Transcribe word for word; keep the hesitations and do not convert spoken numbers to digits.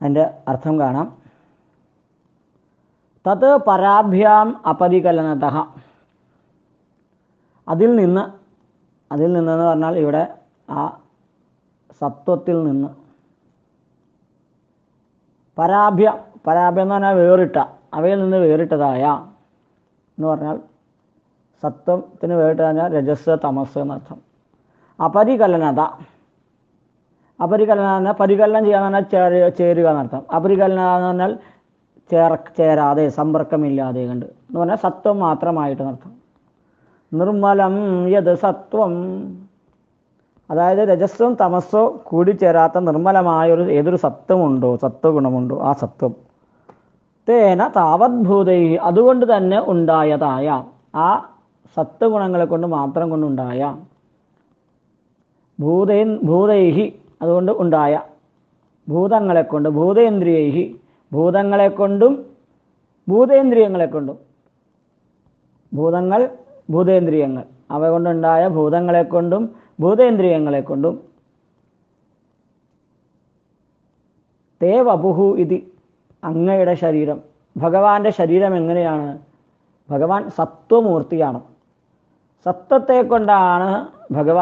അതിൻ്റെ അർത്ഥം കാണാം. തത് പരാഭ്യാം അപരികലനത, അതിൽ നിന്ന്, അതിൽ നിന്നെന്ന് പറഞ്ഞാൽ ഇവിടെ ആ സത്വത്തിൽ നിന്ന്, പരാഭ്യ, പരാഭ്യം എന്ന് പറഞ്ഞാൽ വേറിട്ട, അവയിൽ നിന്ന് വേറിട്ടതായ എന്ന് പറഞ്ഞാൽ സത്വത്തിന് വേറിട്ട് പറഞ്ഞാൽ രജസ് തമസ് എന്നർത്ഥം. അപരികലനത, അപരികലന പറഞ്ഞാൽ പരികലനം ചെയ്യാന്ന് പറഞ്ഞാൽ ചേര ചേരുക എന്നർത്ഥം. അപരികലന എന്ന് പറഞ്ഞാൽ ചേർ ചേരാതെ സമ്പർക്കമില്ലാതെ കണ്ട് എന്ന് പറഞ്ഞാൽ സത്വം മാത്രമായിട്ട് നടത്തും. നിർമ്മലം യത് സത്വം, അതായത് രജസ്സും തമസ്സോ കൂടിച്ചേരാത്ത നിർമ്മലമായൊരു ഏതൊരു സത്വമുണ്ടോ, സത്വഗുണമുണ്ടോ, ആ സത്വം തേന താവദ്ഭൂതൈ, അതുകൊണ്ട് തന്നെ ഉണ്ടായതായ, ആ സത്വഗുണങ്ങളെ കൊണ്ട് മാത്രം കൊണ്ടുണ്ടായ, ഭൂതേ ഭൂതൈഹി അതുകൊണ്ട് ഉണ്ടായ, ഭൂതങ്ങളെ കൊണ്ട്, ഭൂതേന്ദ്രിയൈഹി ഭൂതങ്ങളെ കൊണ്ടും ഭൂതേന്ദ്രിയങ്ങളെ കൊണ്ടും, ഭൂതങ്ങൾ ഭൂതേന്ദ്രിയങ്ങൾ അവ കൊണ്ടുണ്ടായ ഭൂതങ്ങളെ കൊണ്ടും ഭൂതേന്ദ്രിയങ്ങളെ കൊണ്ടും, തേ വപുഹു ഇതി, അങ്ങയുടെ ശരീരം, ഭഗവാന്റെ ശരീരം എങ്ങനെയാണ്? ഭഗവാൻ സത്വമൂർത്തിയാണ്. സത്വത്തെ കൊണ്ടാണ് ഭഗവാൻ